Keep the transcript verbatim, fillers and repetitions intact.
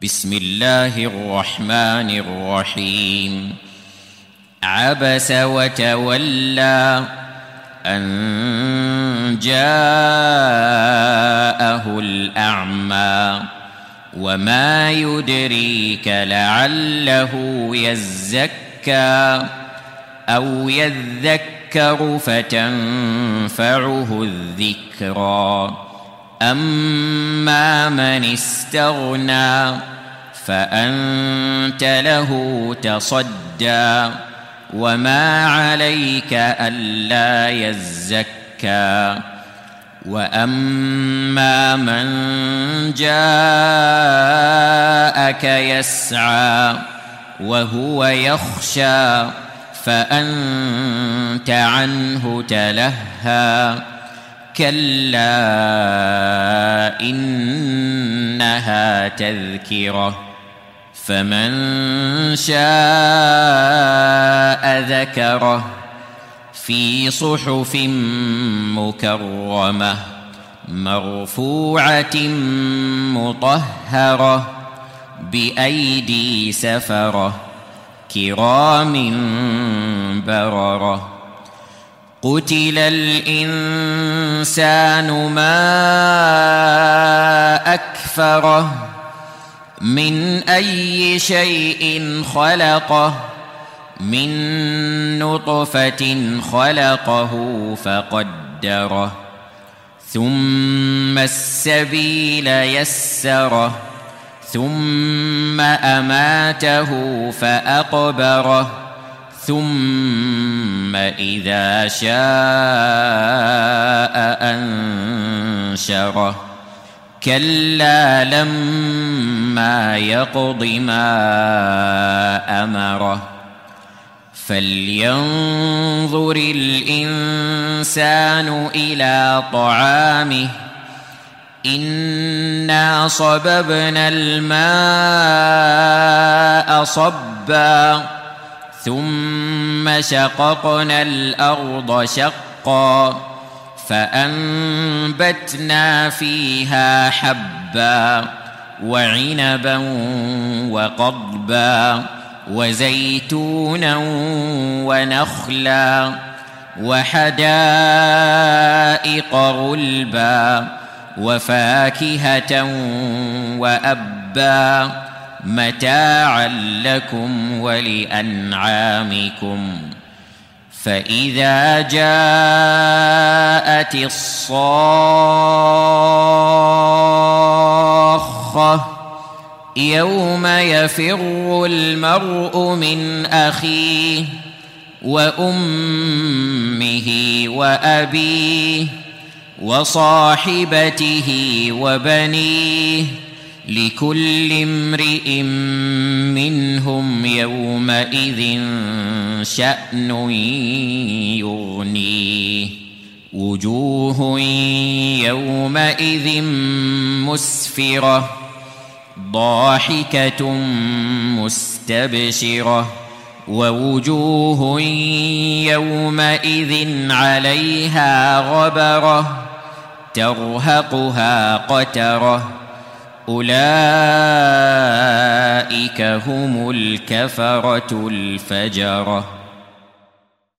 بسم الله الرحمن الرحيم. عبس وتولى أن جاءه الأعمى وما يدريك لعله يزكى أو يذكر فتنفعه الذكرى. أما من استغنى فأنت له تصدى وما عليك ألا يزكى. وأما من جاءك يسعى وهو يخشى فأنت عنه تلهى. كلا إنها تذكرة فمن شاء ذكره في صحف مكرمة مرفوعة مطهرة بأيدي سفرة كرام بررة. قتل الإنسان ما أكفره من أي شيء خلقه من نطفة خلقه فقدره ثم السبيل يسره ثم أماته فأقبره ثم إذا شاء أنشره. كلا لما يقض ما أمره. فلينظر الإنسان إلى طعامه إنا صببنا الماء صبا ثم شققنا الأرض شقا فأنبتنا فيها حبا وعنبا وقضبا وزيتونا ونخلا وحدائق غلبا وفاكهة وأبا متاعا لكم ولأنعامكم. فإذا جاءت الصاخة يوم يفر المرء من أخيه وأمه وأبيه وصاحبته وبنيه لكل امرئ منهم يومئذ شأن يغنيه. وجوه يومئذ مسفرة ضاحكة مستبشرة ووجوه يومئذ عليها غبرة ترهقها قترة أولئك هم الكفرة الفجرة.